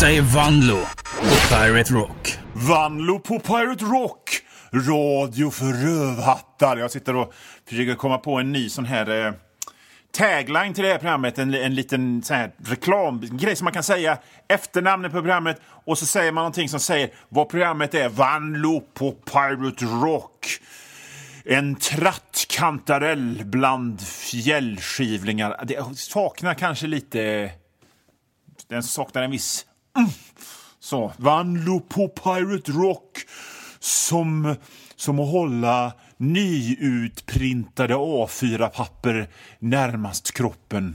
Detta är Vanlo på Pirate Rock. Vanlo på Pirate Rock. Radio för rövhattar. Jag sitter och försöker komma på en ny sån här tagline till det här programmet. En liten sån här reklamgrej som man kan säga efter namnet på programmet. Och så säger man någonting som säger vad programmet är. Vanlo på Pirate Rock. En trattkantarell bland fjällskivlingar. Det saknar kanske lite... Den saknar en viss... Så, Vanlo på Pirate Rock. Som att hålla nyutprintade A4-papper närmast kroppen.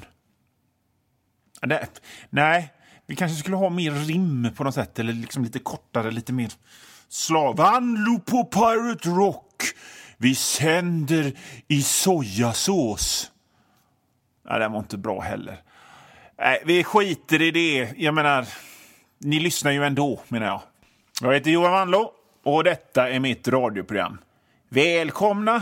Nej, vi kanske skulle ha mer rim på något sätt. Eller liksom lite kortare, lite mer slag. Vanlo på Pirate Rock. Vi sänder i sojasås. Nej, det var inte bra heller. Nej, vi skiter i det. Jag menar, ni lyssnar ju ändå, menar jag. Jag heter Johan Vanlo och detta är mitt radioprogram. Välkomna!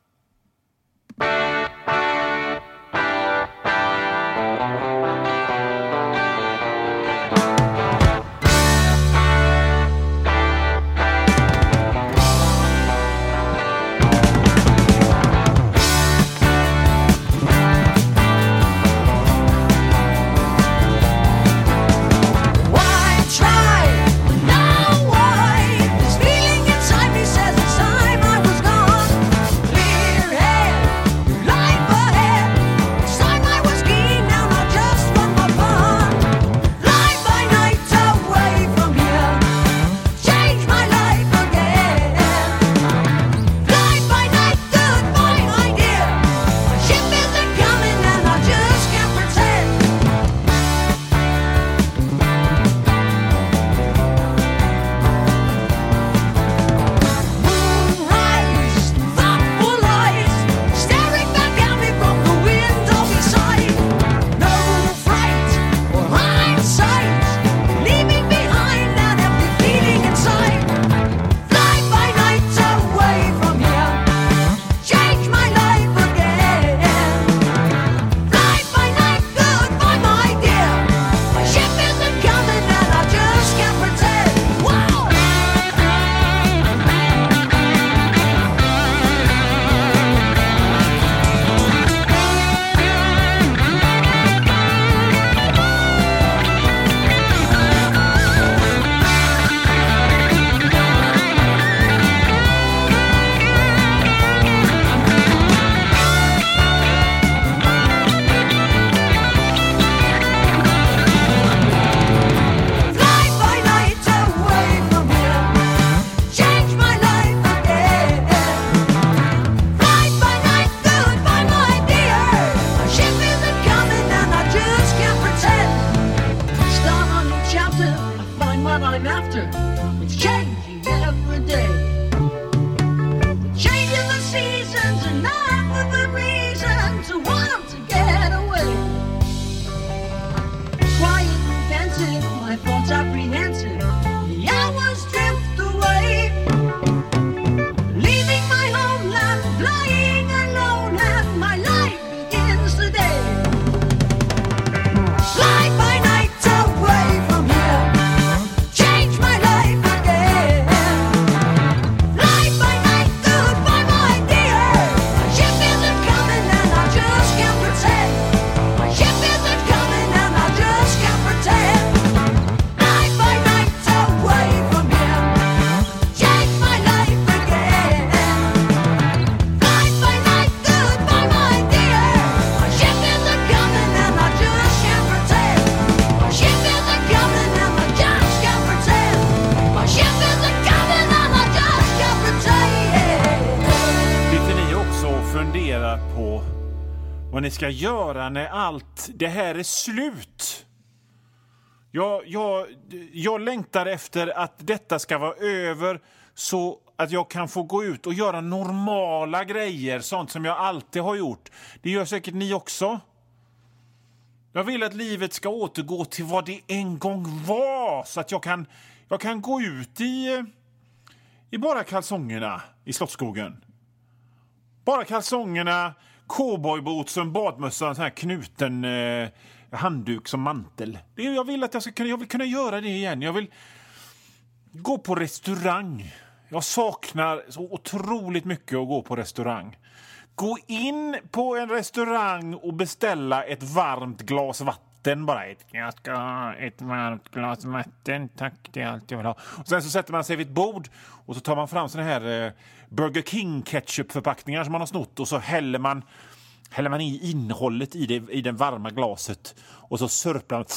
Vad ni ska göra när allt det här är slut. Jag längtar efter att detta ska vara över så att jag kan få gå ut och göra normala grejer. Sånt som jag alltid har gjort. Det gör säkert ni också. Jag vill att livet ska återgå till vad det en gång var. Så att jag kan gå ut i bara kalsongerna i Slottsskogen. Bara kalsongerna, cowboybootsen, badmössan, sån här knuten handduk som mantel. Jag vill att jag vill kunna göra det igen. Jag vill gå på restaurang. Jag saknar så otroligt mycket att gå på restaurang. Gå in på en restaurang och beställa ett varmt glas vatten bara. Jag ska ha ett varmt glas vatten, tack, det är allt jag vill ha. Och sen så sätter man sig vid ett bord och så tar man fram såna här Burger King ketchup-förpackningar som man har snott och så häller man i innehållet i den varma glaset och så sörplar man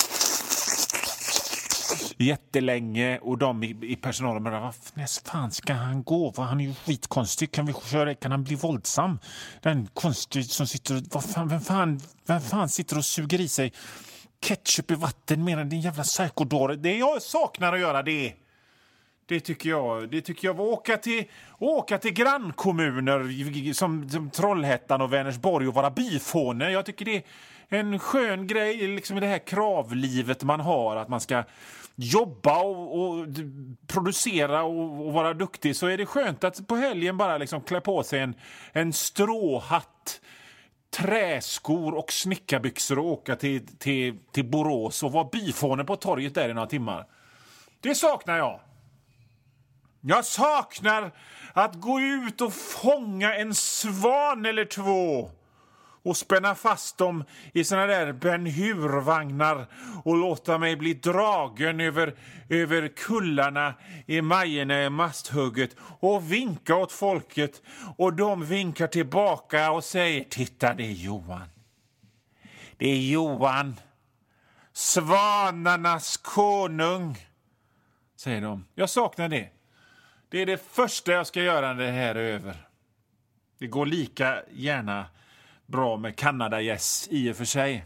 jättelänge och de i personalen bara, vad fan ska han gå? Han är ju skitkonstig. Kan han bli våldsam? Den konstig som sitter vem fan sitter och suger i sig ketchup i vatten medan din jävla psykodore. Det jag saknar att göra det tycker jag var åka till grannkommuner som Trollhättan och Vänersborg och vara byfåne. Jag tycker det är en skön grej liksom i det här kravlivet man har, att man ska jobba och producera och vara duktig. Så är det skönt att på helgen bara liksom klä på sig en stråhatt, träskor och snickarbyxor och åka till Borås och vara byfåne på torget där i några timmar. Det saknar jag. Jag saknar att gå ut och fånga en svan eller två och spänna fast dem i såna där Ben Hur-vagnar och låta mig bli dragen över kullarna i Majerna i Masthugget och vinka åt folket, och de vinkar tillbaka och säger, titta, det är Johan. Det är Johan, svanarnas konung, säger de. Jag saknar det. Det är det första jag ska göra när det här är över. Det går lika gärna bra med Canada Yes i och för sig.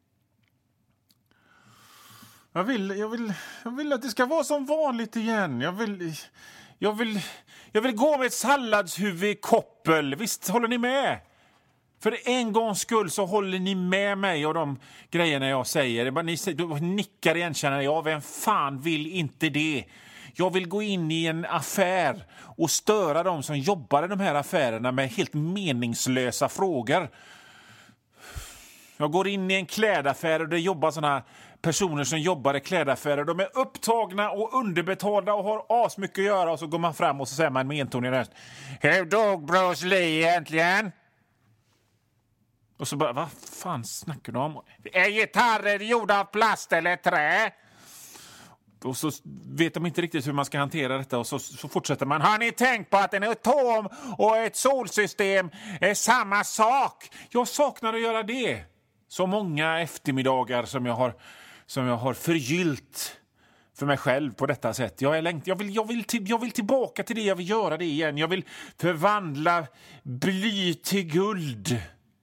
Jag vill att det ska vara som vanligt igen. Jag vill gå med ett salladshuvud i koppel. Visst håller ni med? För en gångs skull så håller ni med mig och de grejerna jag säger. Det bara, ni nickar igenkännande. Ja, vem fan vill inte det? Jag vill gå in i en affär och störa de som jobbar i de här affärerna med helt meningslösa frågor. Jag går in i en klädaffär och det jobbar såna personer som jobbar i klädaffärer. De är upptagna och underbetalda och har asmycket att göra, och så går man fram och så säger man med entonig röst: hur dog Bruce Lee egentligen? Och så bara, vad fan snackar du om? Är gitarrer gjorda av plast eller trä? Och så vet de inte riktigt hur man ska hantera detta, och så fortsätter man. Har ni tänkt på att en atom och ett solsystem är samma sak? Jag saknar att göra det. Så många eftermiddagar som jag har förgyllt för mig själv på detta sätt. Jag vill tillbaka till det, jag vill göra det igen. Jag vill förvandla bly till guld.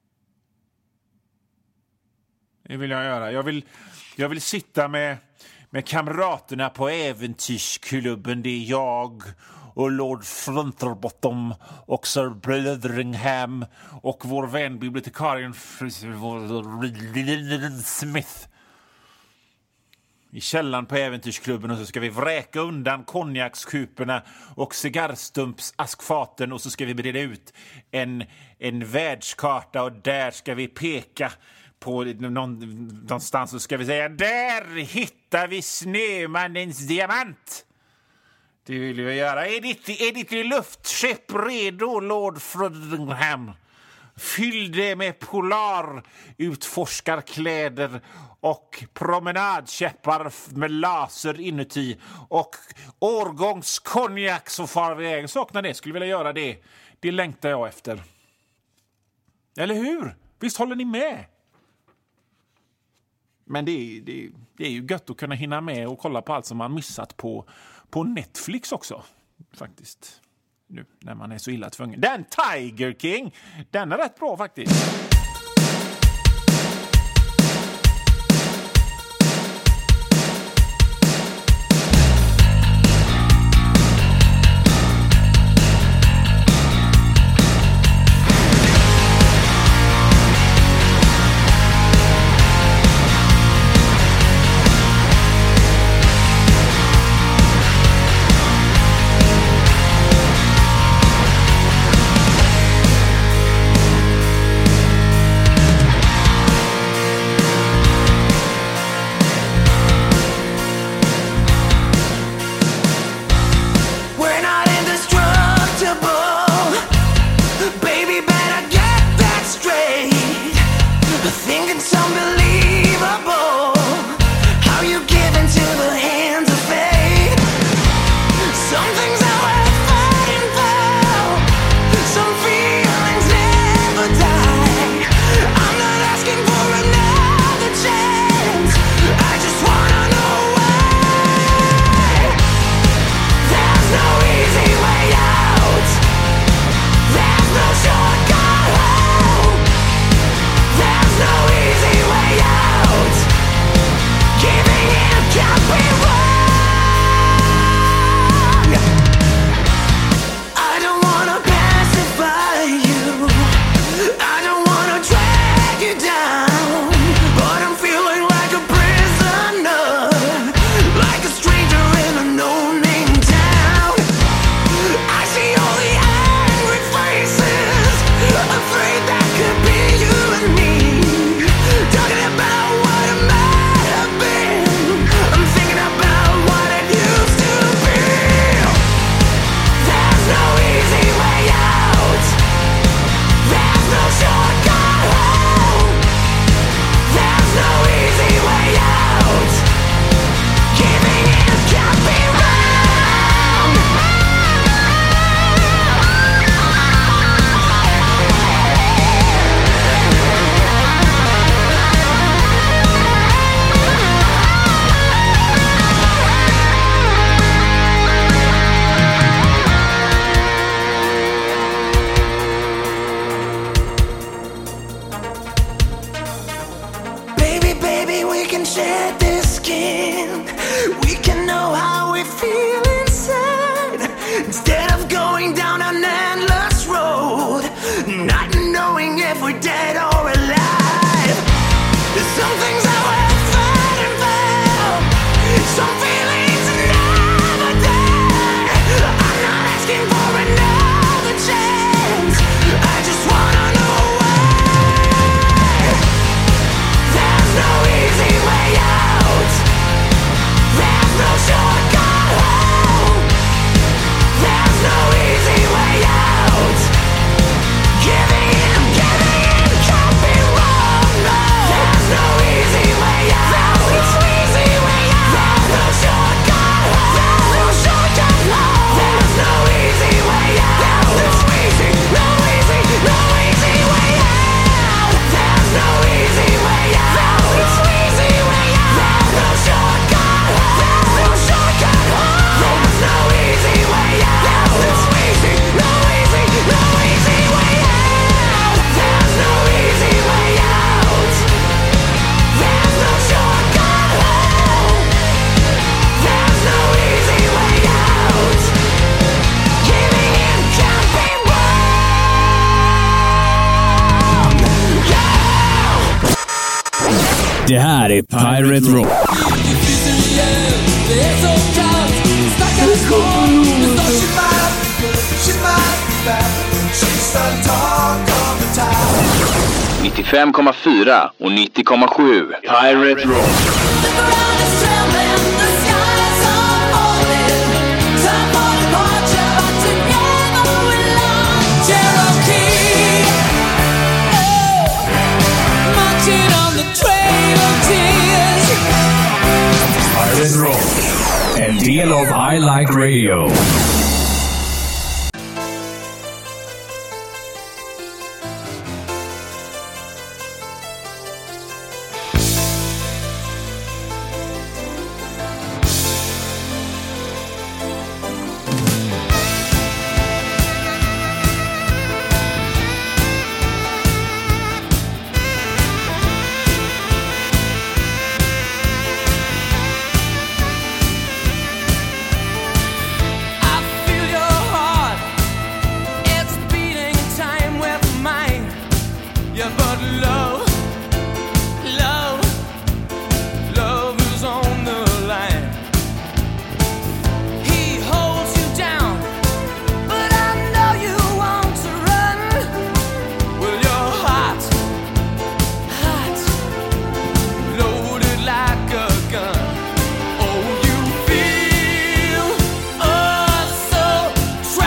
Det vill jag göra. Jag vill sitta med kamraterna på äventyrsklubben. Det är jag och Lord Fronterbottom och Sir Blitheringham och vår vän bibliotekarien Smith i källan på äventyrsklubben, och så ska vi vräka undan konjakskuporna och cigarrstumpsaskfaten, och så ska vi breda ut en världskarta, och där ska vi peka på någonstans, så ska vi säga, där hittar vi Snömannens diamant. Det vill vi göra. Är ditt luftskepp redo, Lord Frodingham? Fyll det med polarutforskarkläder och promenadkäppar med laser inuti och årgångskonjak, så far vi iväg. Saknar det, skulle vilja göra det. Det längtar jag efter. Eller hur? Visst håller ni med? Men det är ju gött att kunna hinna med och kolla på allt som man missat på Netflix också, faktiskt. Nu när man är så illa tvungen. Den Tiger King, den är rätt bra faktiskt. think it's unbelievable how you give into the hands of fate. Some things are worth fighting for, some feelings never die. I'm not asking for another chance, I just wanna know why. There's no easy way out, there's no shortcut home, there's no easy way out. Giving in can't be wrong. I don't wanna pacify you, I don't wanna drag you down, but I'm feeling like a prisoner, like a stranger in a no-name town. I see all the angry faces, afraid that could be you and me, talking about what it might have been. I'm thinking about what it used to be. There's no easy way out, there's no shortcut home, there's no easy way out. Giving in can't be wrong. Baby, baby, we can share this skin. We can know how we feel inside, instead of going down an endless road, not knowing if we're dead or alive. Some things are worth fighting for, some feelings never die. I'm not asking for another chance, I just wanna know why. There's no easy way out, there's no shortcut home, there's no easy way out. Giving in can't be wrong. No. There's no easy way out, there's no easy way out. There's no shortcut home, there's no shortcut home. There's no easy way out, there's no easy way out. There's no easy way out, there's no easy way out. There's no shortcut home, there's no shortcut home. There's no easy way out, there's no easy way out. There's no easy way out, there's no shortcut home, there's no easy way out. Giving in can't be wrong. Det här är Pirate Rock. Det är så kallt, stackars barn, nu står she might be back, she's the talk of the town. 95,4 och 90,7 Pirate Rock. The ground is trembling, the skies are falling. Time for departure, but together we launch. Cherokee, marching on the trail of tears. Pirate Rock. En del av I Like Radio.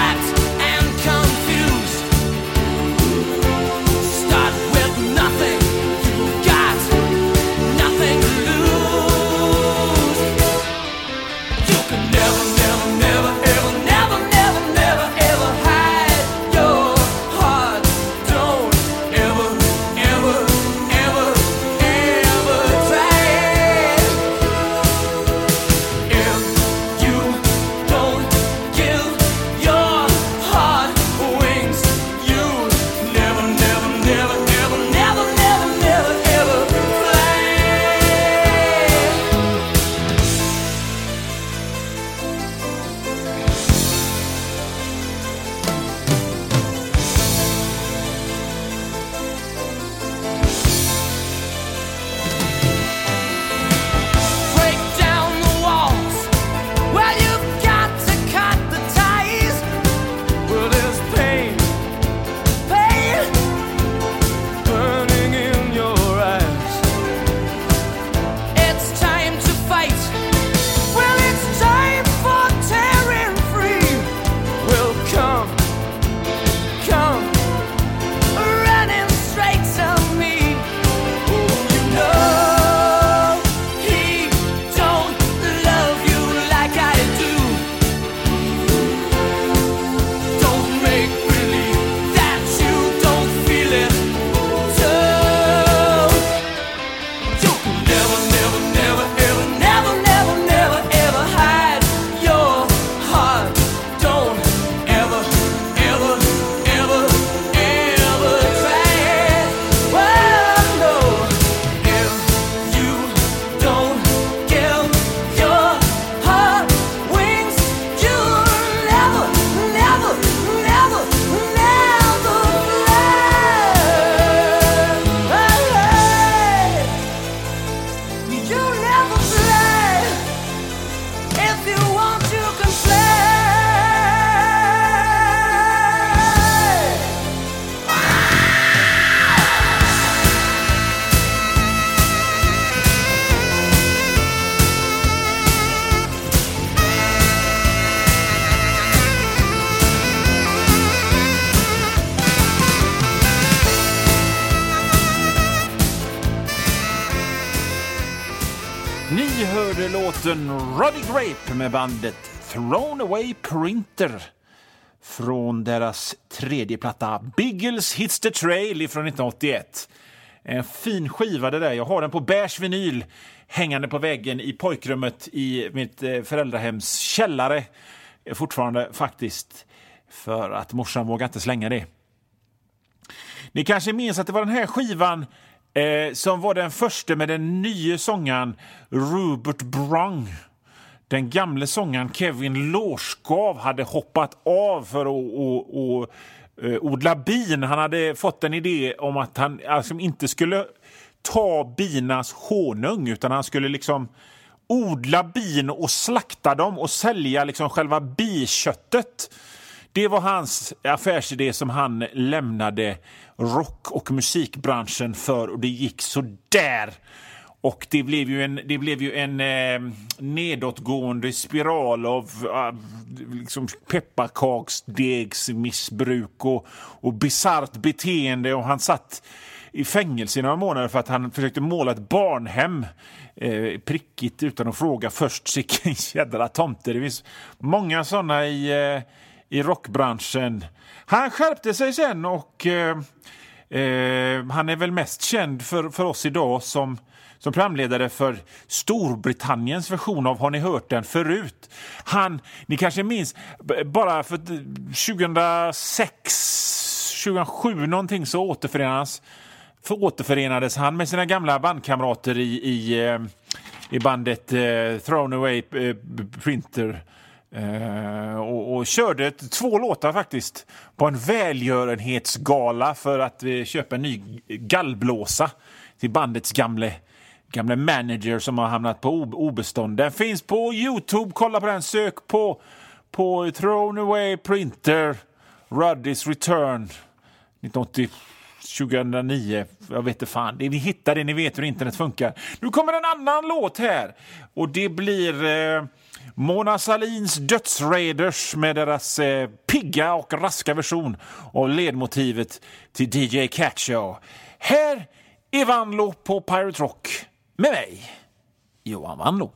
Nothing Ni hörde låten Ruddy Grape med bandet Thrown Away Printer från deras tredje platta Biggles Hits the Trail från 1981. En fin skiva det där. Jag har den på beige vinyl hängande på väggen i pojkrummet i mitt föräldrahems källare. Fortfarande faktiskt, för att morsan vågar inte slänga det. Ni kanske minns att det var den här skivan som var den första med den nya sångaren Rupert Brung. Den gamla sångaren Kevin Lårskav hade hoppat av för att odla bin. Han hade fått en idé om att han alltså inte skulle ta binas honung, utan han skulle liksom odla bin och slakta dem och sälja liksom själva biköttet. Det var hans affärsidé som han lämnade rock- och musikbranschen för, och det gick så där. Och det blev ju en nedåtgående spiral av liksom pepparkaksdegsmissbruk och bizarrt beteende, och han satt i fängelse i några månader för att han försökte måla ett barnhem prickigt utan att fråga först sicken jädra tomter. Det finns många sådana i rockbranschen. Han skärpte sig sen, och han är väl mest känd för oss idag som programledare för Storbritanniens version av Har ni hört den förut? Ni kanske minns, bara för 2006, 2007 någonting, så återförenades han med sina gamla bandkamrater i bandet Thrown Away Printer. Och körde 2 låtar faktiskt på en välgörenhetsgala för att köpa en ny gallblåsa till bandets gamla manager som har hamnat på obestånd. Den finns på YouTube, kolla på den, sök på Thrown Away Printer Ruddy's Return 2009, jag vet inte fan. Ni hittar det, ni vet hur internet funkar. Nu kommer en annan låt här, och det blir Mona Sahlins Dödsraiders med deras pigga och raska version av ledmotivet till DJ Catcho. Här är Vanlo på Pirate Rock med mig, Johan Vanlo.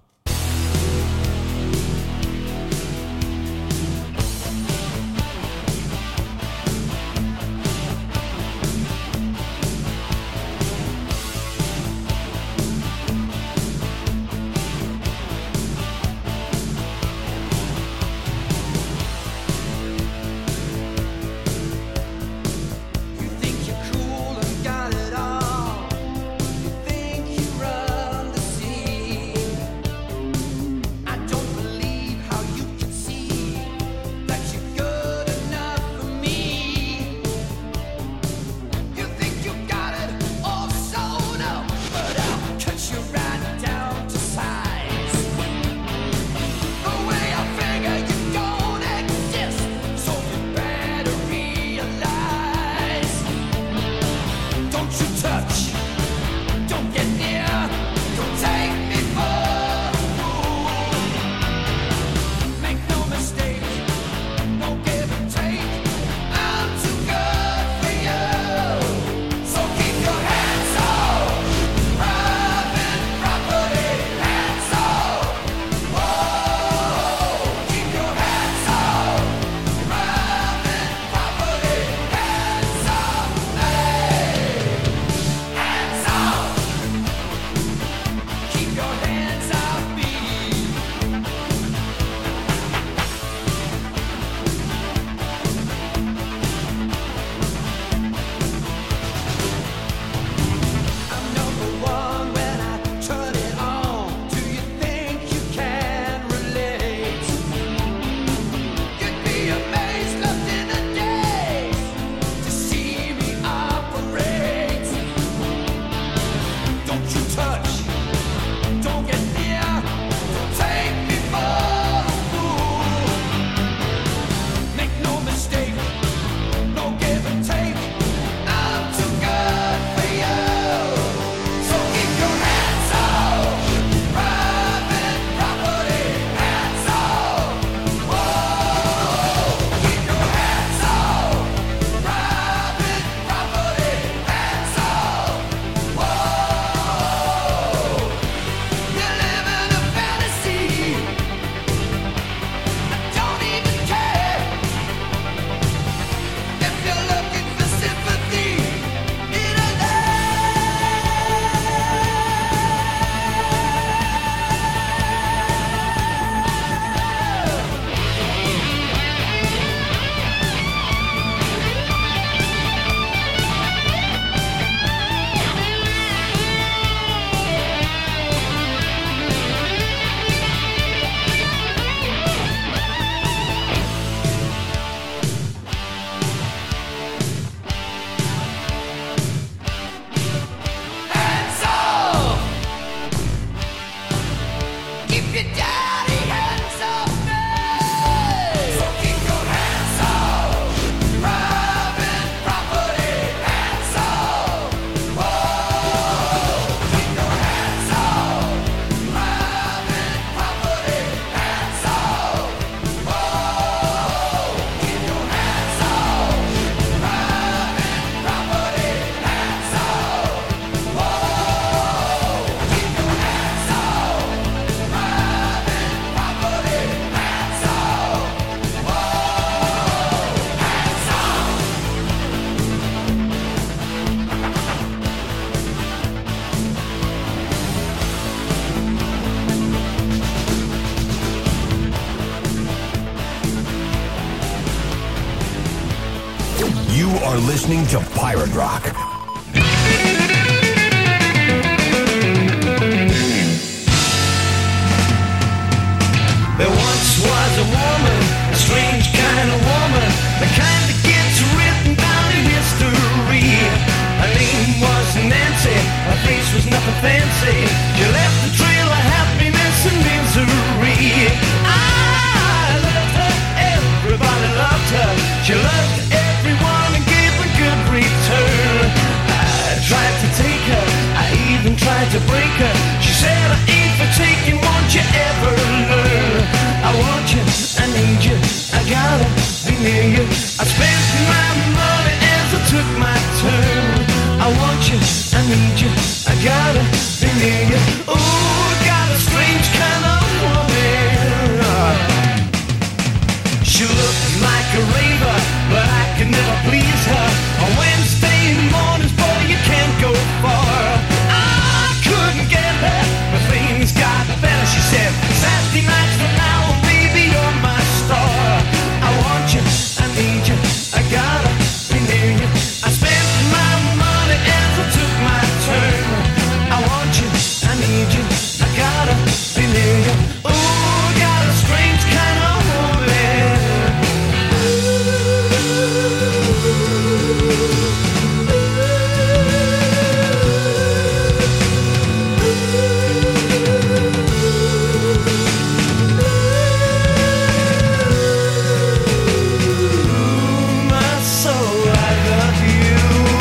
are listening to Pirate Rock. There once was a woman, a strange kind of woman, the kind that gets written down in history. Her name was Nancy, her face was nothing fancy. She left a trail of happiness and misery. I loved her, everybody loved her. She loved everyone and gave a good return. I tried to take her, I even tried to break her. She said I ain't for taking, won't you ever learn? I want you, I need you, I gotta be near you. I spent my money as I took my turn. I want you, I need you, I gotta be near you. Ooh, got a strange kind of woman. She looked like a raver, but I could never please her. On Wednesday mornings, boy, you can't go far. I couldn't get her, but things got better. She said, Saturday nights from now on, baby, you're my star. I want you, I need you, I gotta be near you. I spent my money as I took my turn. I want you, I need you, I gotta be near you. Ooh, got a strange kind of woman. My soul, I love you.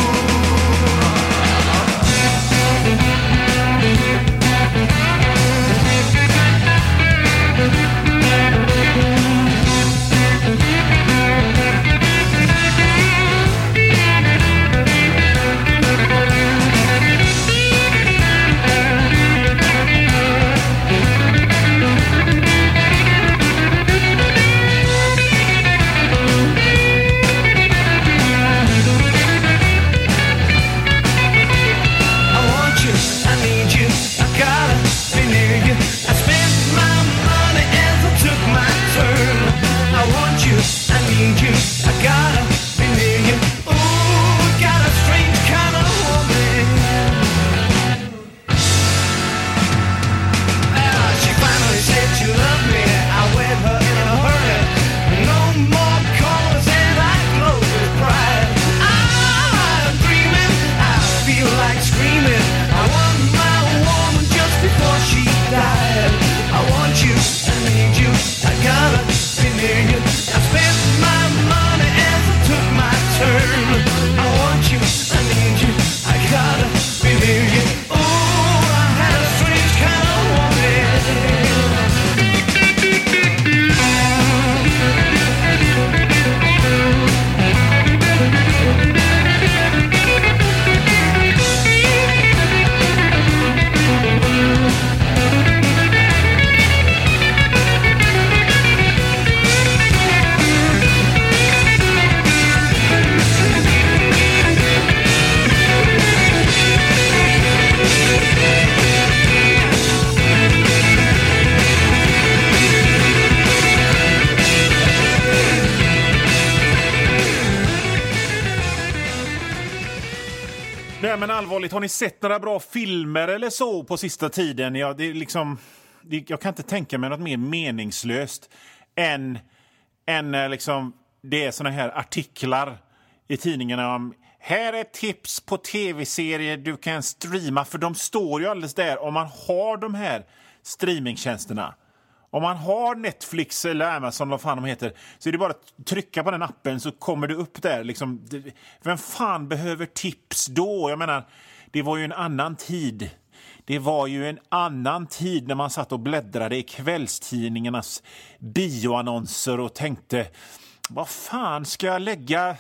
I want you, I need you, I gotta be near you. I spent my money as I took my turn. I want you, I need you, I gotta be near you. Ooh, got a strange kind of woman. She finally said she loved me. I wed her in a hurry. No more calls and I glow with pride. I'm dreaming, I feel like screaming. I want my woman just before she died. I want you, I need you, I gotta be near you. I spent my money as I took my turn. I want you, I need you, I gotta be near you. Oh, I had a strange kind of woman. Nej, men allvarligt, har ni sett några bra filmer eller så på sista tiden? Ja, det är liksom, jag kan inte tänka mig något mer meningslöst än liksom, det är såna här artiklar i tidningarna om här är tips på tv-serier du kan streama, för de står ju alldeles där. Om man har de här streamingtjänsterna, om man har Netflix eller Amazon, vad fan de heter, så är det bara att trycka på den appen så kommer det upp där. Liksom, vem fan behöver tips då? Jag menar, det var ju en annan tid. Det var ju en annan tid när man satt och bläddrade i kvällstidningarnas bioannonser och tänkte, vad fan ska jag lägga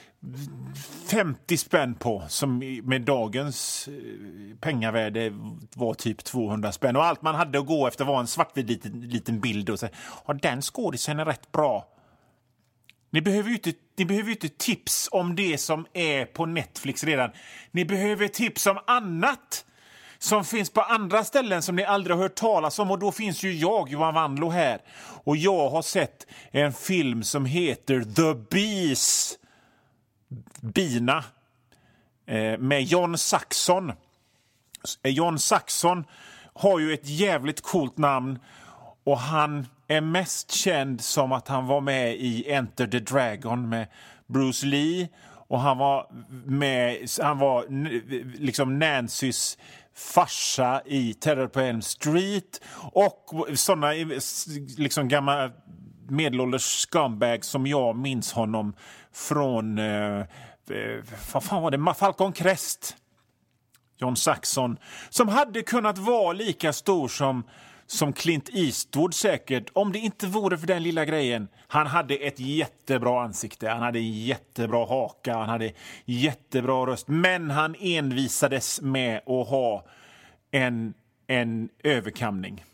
50 spänn på, som med dagens pengavärde var typ 200 spänn, och allt man hade att gå efter var en svartvit liten bild och så, ja, den skådisen är rätt bra. Ni behöver ju inte tips om det som är på Netflix redan. Ni behöver tips om annat som finns på andra ställen som ni aldrig har hört talas om, och då finns ju jag, Johan Wanlo, här, och jag har sett en film som heter The Bees. bina med John Saxon. John Saxon har ju ett jävligt coolt namn och han är mest känd som att han var med i Enter the Dragon med Bruce Lee och han var liksom Nancys farsa i Terror på Elm Street och såna liksom gamla medelålders scumbag som jag minns honom från vad fan var det? Falcon Crest. John Saxon som hade kunnat vara lika stor som Clint Eastwood säkert om det inte vore för den lilla grejen. Han hade ett jättebra ansikte, han hade jättebra haka, han hade jättebra röst, men han envisades med att ha en överkamning.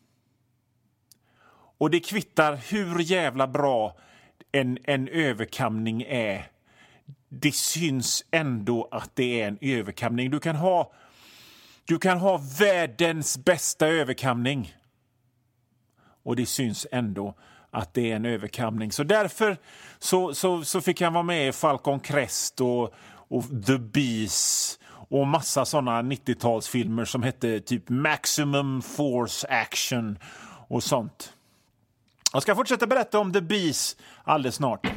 Och det kvittar hur jävla bra en överkamning är. Det syns ändå att det är en överkamning. Du kan ha världens bästa överkamning. Och det syns ändå att det är en överkamning. Så därför så fick han vara med i Falcon Crest och The Beast och massa sådana 90-talsfilmer som hette typ Maximum Force Action och sånt. Jag ska fortsätta berätta om The Beast alldeles snart.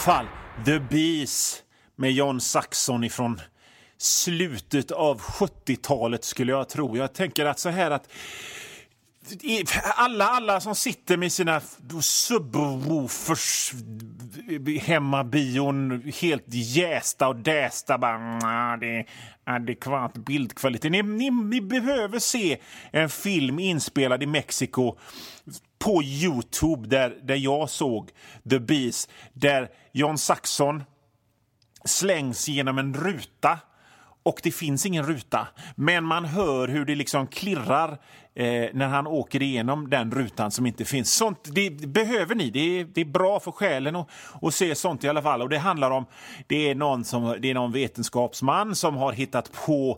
fall The Bees med John Saxon ifrån slutet av 70-talet skulle jag tro. Jag tänker att så här att alla som sitter med sina subwoofers hemma bion helt jästa och dästa bara, det är adekvat bildkvalitet. Ni behöver se en film inspelad i Mexiko på YouTube där jag såg The Bees, där John Saxon slängs genom en ruta och det finns ingen ruta, men man hör hur det liksom klirrar när han åker igenom den rutan som inte finns. Sånt det behöver ni. Det är bra för själen att se sånt i alla fall. Och det handlar om det är någon vetenskapsman som har hittat på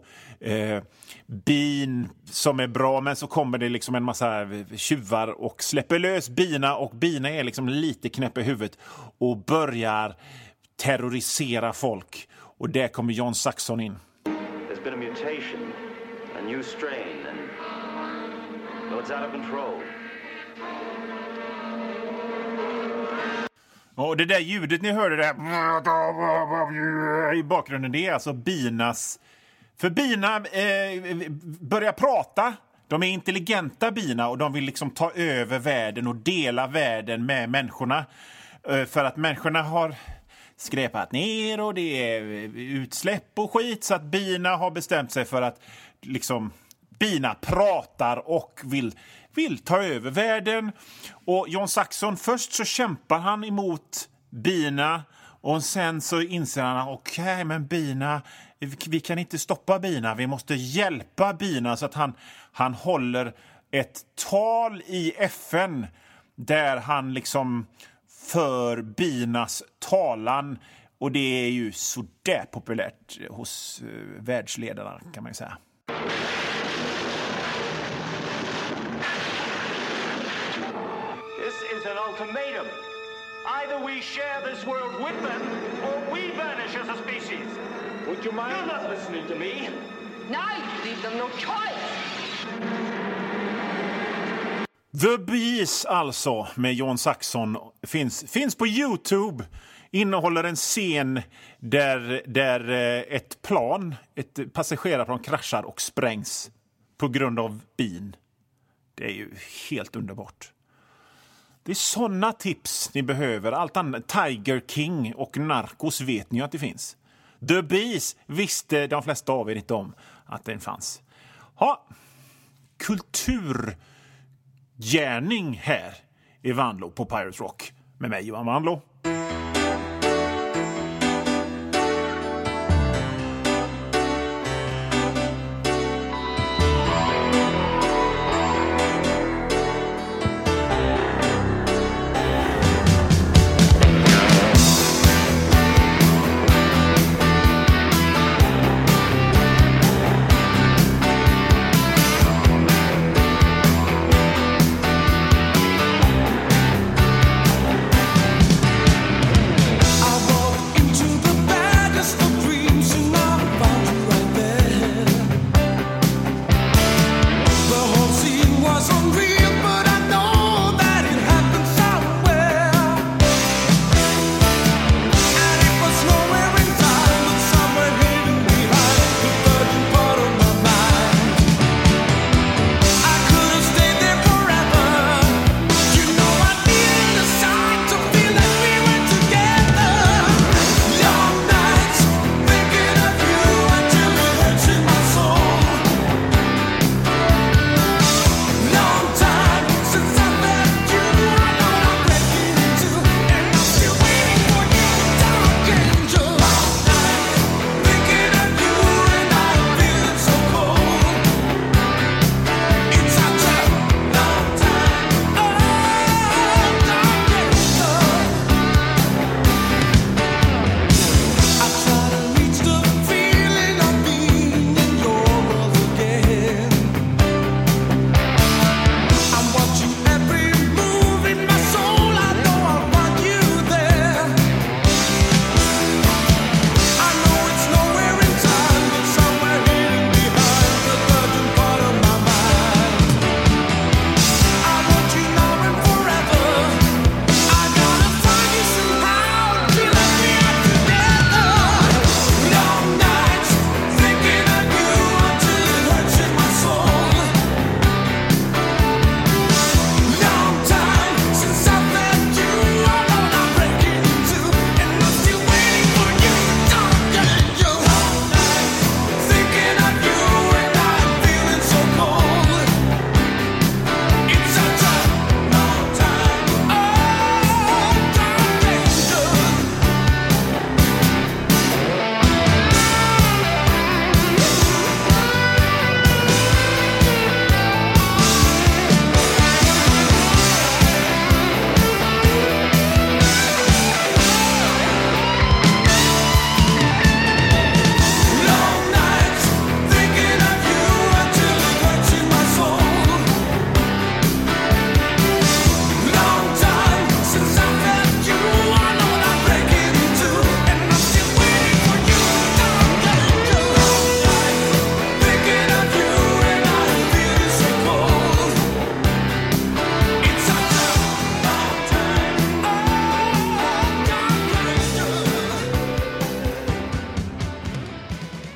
bin som är bra, men så kommer det liksom en massa tjuvar och släpper lös bina, och bina är liksom lite knäpp i huvudet och börjar terrorisera folk. Och där kommer John Saxon in. There's been a mutation, a new strain, and well, it's out of control. Och det där ljudet ni hörde där i bakgrunden, det är alltså binas. För bina börjar prata. De är intelligenta bina och de vill liksom ta över världen och dela världen med människorna. För att människorna har skräpat ner och det är utsläpp och skit, så att bina har bestämt sig för att liksom bina pratar och vill ta över världen. Och John Saxon, först så kämpar han emot bina och sen så inser han okej, men bina, vi kan inte stoppa bina, vi måste hjälpa bina, så att han håller ett tal i FN där han liksom för binas talan, och det är ju så där populärt hos världsledarna kan man ju säga. This is an ultimatum. Either we share this world with them, or we vanish as a species. Would you mind? You're not listening to me. No, leave them no choice. The Bees alltså med John Saxon finns på YouTube. Innehåller en scen där ett passagerarplan kraschar och sprängs på grund av bin. Det är ju helt underbart. Det är såna tips ni behöver. Allt annat, Tiger King och Narcos vet ni ju att det finns. The Bees visste de flesta av er inte om att den fanns. Kulturgärning här i Vanlo på Pirate Rock med mig, Johan Vanlo.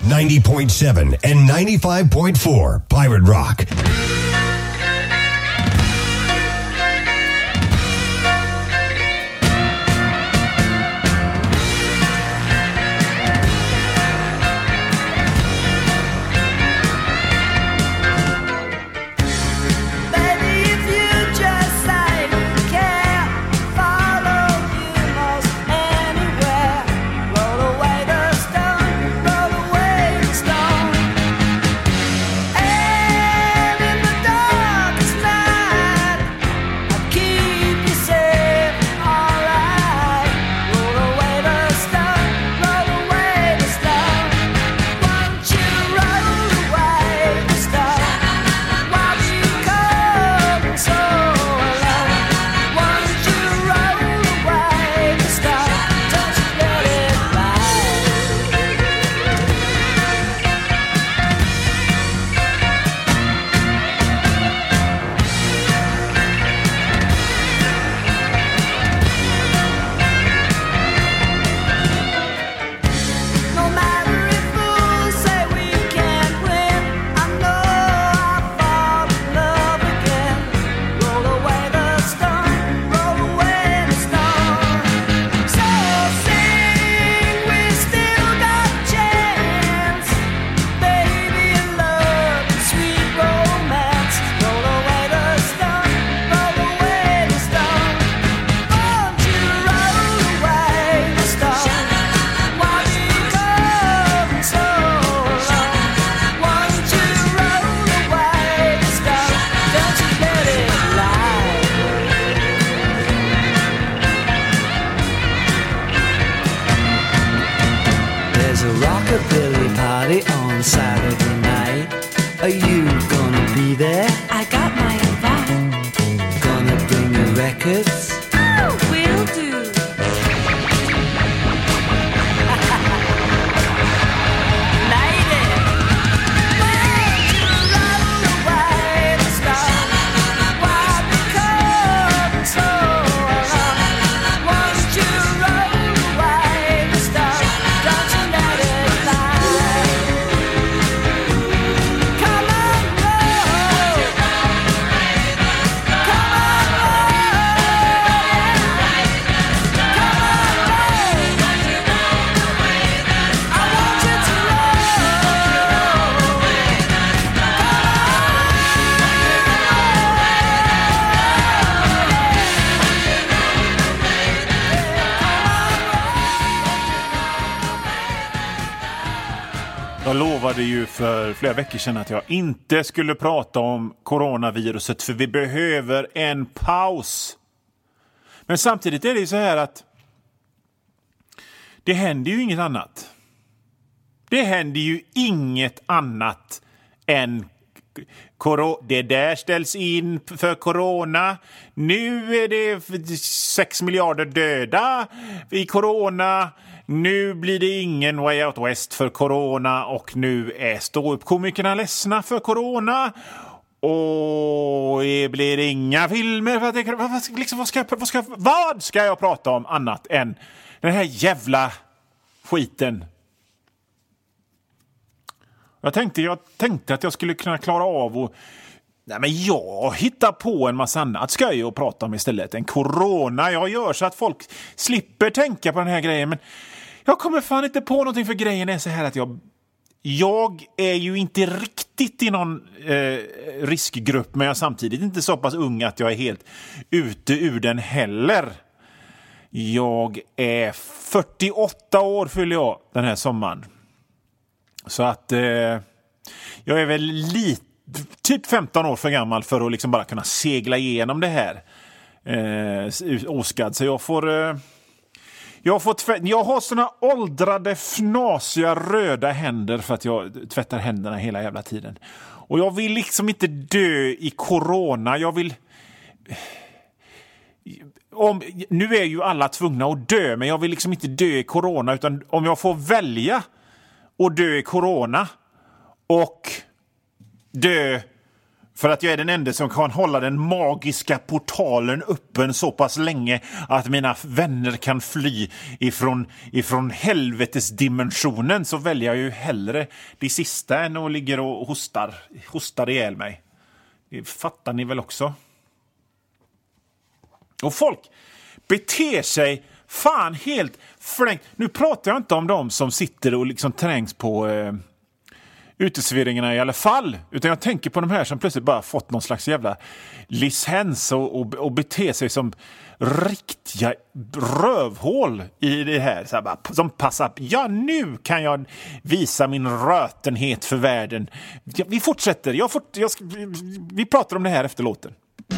90.7 and 95.4 Pirate Rock. Jag lovade ju för flera veckor sedan att jag inte skulle prata om coronaviruset för vi behöver en paus. Men samtidigt är det ju så här att det händer ju inget annat. Det händer ju inget annat än det där ställs in för corona. Nu är det 6 miljarder döda i corona. Nu blir det ingen Way Out West för corona och nu är ståuppkomikerna ledsna för corona. Och det blir inga filmer för att vad ska jag prata om annat än den här jävla skiten? Jag tänkte att jag skulle kunna klara av och jag hittar på en massa annat ska jag prata om istället än corona. Jag gör så att folk slipper tänka på den här grejen, men jag kommer fan inte på någonting, för grejen är så här att jag är ju inte riktigt i någon riskgrupp, men jag är samtidigt inte så pass ung att jag är helt ute ur den heller. Jag är 48 år fyller jag den här sommaren. Så att jag är väl typ 15 år för gammal för att liksom bara kunna segla igenom det här oskadd. Så jag har såna åldrade, fnasiga, röda händer för att jag tvättar händerna hela jävla tiden. Och jag vill liksom inte dö i corona. Nu är ju alla tvungna att dö, men jag vill liksom inte dö i corona, utan om jag får välja att dö i corona och dö För att jag är den enda som kan hålla den magiska portalen öppen så pass länge att mina vänner kan fly ifrån helvetesdimensionen, så väljer jag ju hellre det sista än att ligga och hostar ihjäl mig. Det fattar ni väl också? Och folk beter sig fan helt flängt. Nu pratar jag inte om de som sitter och liksom trängs på uteserveringarna i alla fall, utan jag tänker på de här som plötsligt bara fått någon slags jävla licens och beter sig som riktiga rövhål i det här, så här bara, som passar. Ja, nu kan jag visa min rötenhet för världen. Vi fortsätter. Vi pratar om det här efter låten.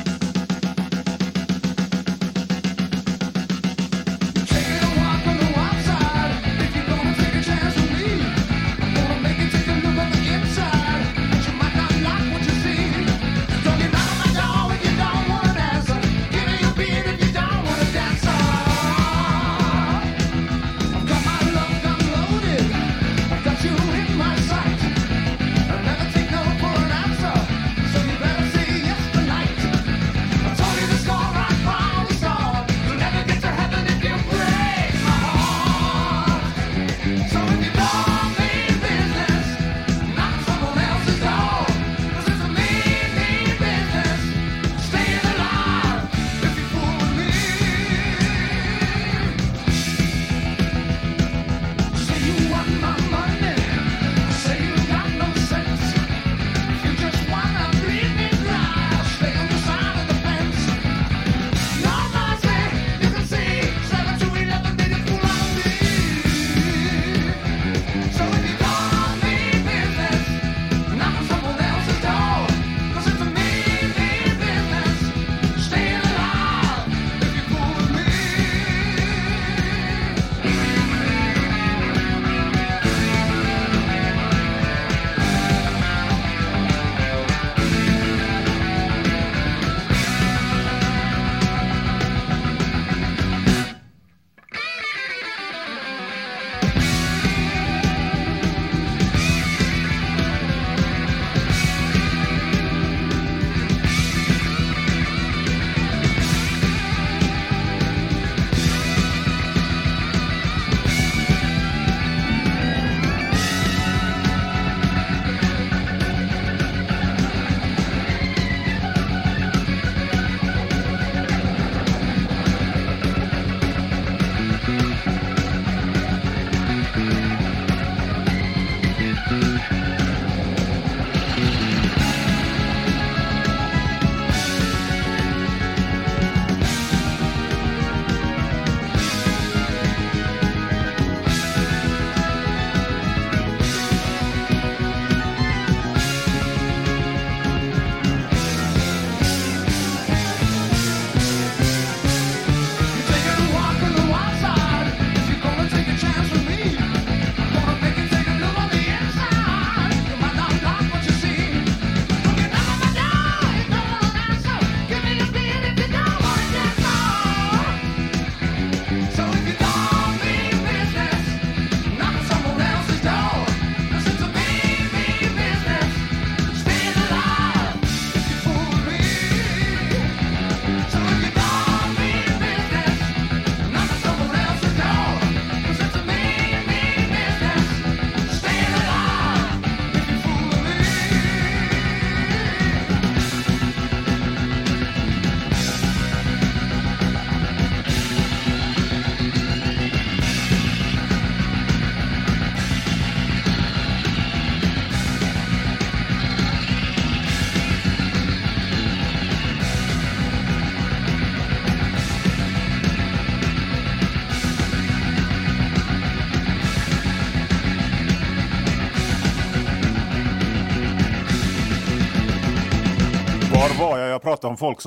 Jag pratar om folk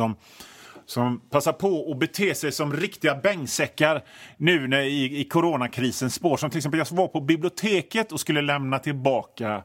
som passar på att bete sig som riktiga bängsäckar nu när i coronakrisens spår. Som till exempel jag var på biblioteket och skulle lämna tillbaka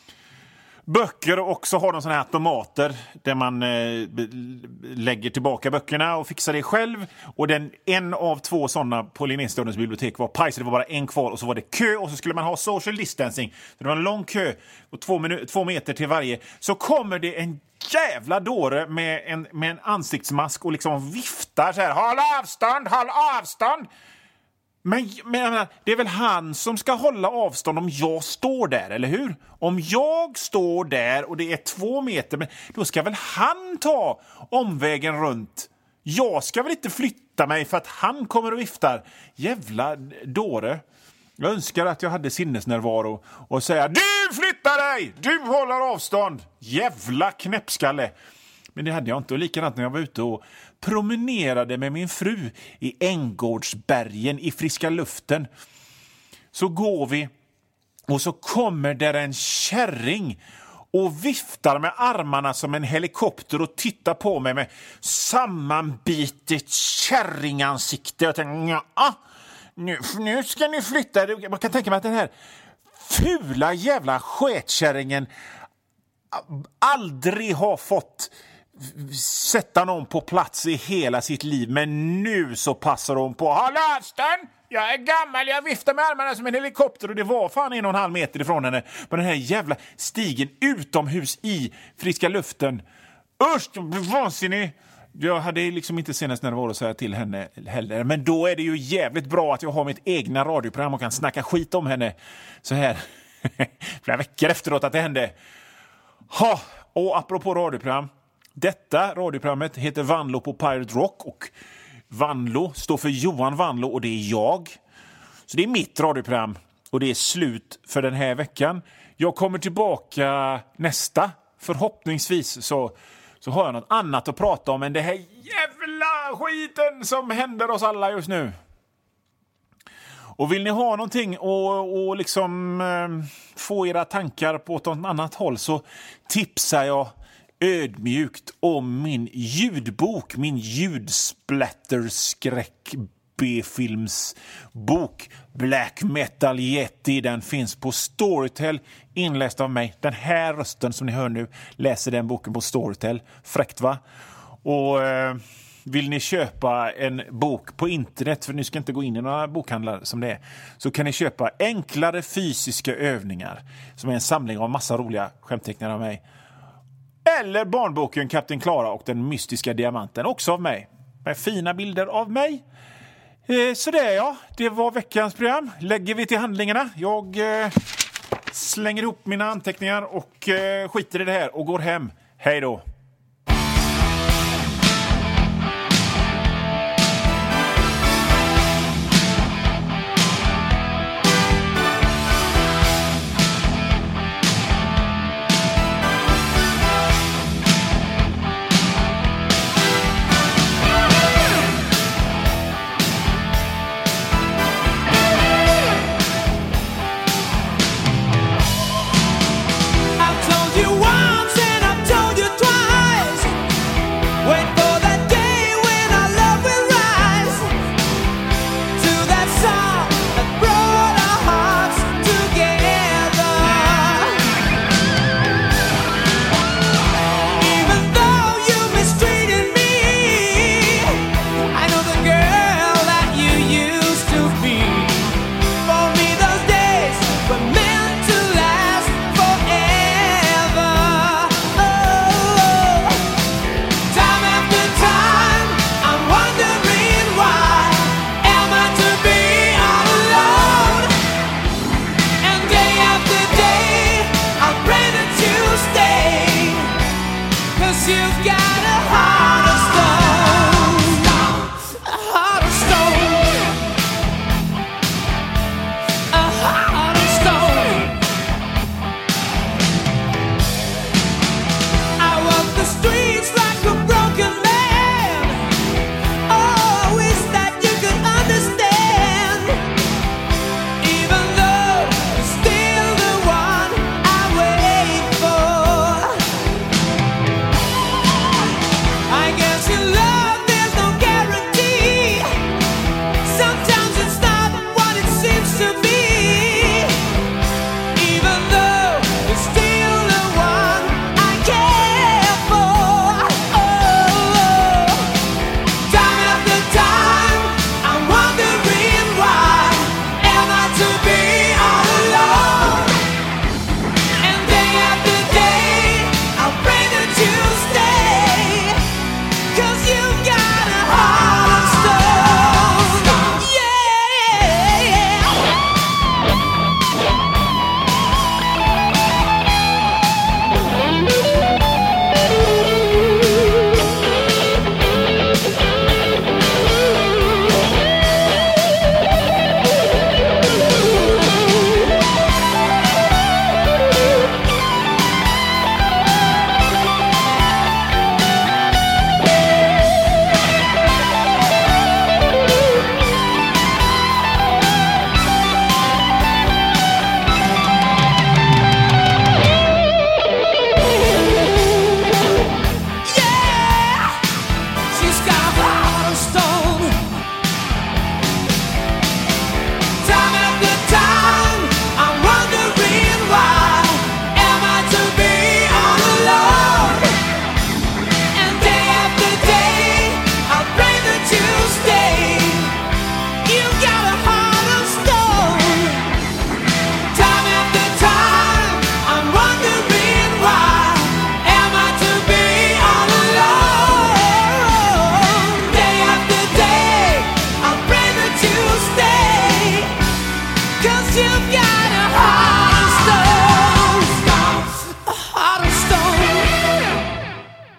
böcker, och så har de såna här automater där man lägger tillbaka böckerna och fixar det själv. Och en av 2 sådana på Linnéstadens bibliotek var pajs. Det var bara en kvar och så var det kö, och så skulle man ha social distancing. Så det var en lång kö och 2 meter till varje. Så kommer det en jävla dåre med en ansiktsmask och liksom viftar så här. Håll avstånd! Men det är väl han som ska hålla avstånd om jag står där, eller hur? Om jag står där och det är 2 meter, men då ska väl han ta omvägen runt. Jag ska väl inte flytta mig för att han kommer och viftar. Jävla dåre. Jag önskar att jag hade sinnesnärvaro och säga: du flyttar dig! Du håller avstånd! Jävla knäppskalle! Men det hade jag inte. Och likadant när jag var ute och promenerade med min fru i Änggårdsbergen i friska luften. Så går vi och så kommer där en kärring och viftar med armarna som en helikopter och tittar på mig med sammanbitet kärringansikte. Jag tänkte, nu ska ni flytta. Man kan tänka mig att den här fula jävla sketkärringen aldrig har fått sätta någon på plats i hela sitt liv. Men nu så passar hon på. Håll avstånd! Jag är gammal, jag viftar med armarna som en helikopter. Och det var fan 1,5 meter ifrån henne på den här jävla stigen utomhus i friska luften. Usch, jag blev vansinnig. Jag hade liksom inte senast när det var att säga till henne heller. Men då är det ju jävligt bra att jag har mitt egna radioprogram och kan snacka skit om henne så här flera veckor efteråt att det hände. Och apropå radioprogram. Detta radioprogrammet heter Vanlo på Pirate Rock och Vanlo står för Johan Vanlo och det är jag. Så det är mitt radioprogram och det är slut för den här veckan. Jag kommer tillbaka nästa. Förhoppningsvis så har jag något annat att prata om än det här jävla skiten som händer oss alla just nu. Och vill ni ha någonting och liksom få era tankar på ett annat håll så tipsar jag ödmjukt om min ljudbok, min ljudsplatterskräck B-filmsbok Black Metal Yeti. Den finns på Storytel, inläst av mig. Den här rösten som ni hör nu läser den boken på Storytel. Fräckt, va? Och vill ni köpa en bok på internet, för ni ska inte gå in i några bokhandlar som det är, så kan ni köpa Enklare fysiska övningar som är en samling av massa roliga skämtteckningar av mig. Eller barnboken Kapten Klara och den mystiska diamanten, också av mig. Med fina bilder av mig. Så det är jag. Det var veckans program. Lägger vi till handlingarna. Jag slänger ihop mina anteckningar och skiter i det här och går hem. Hej då. You've got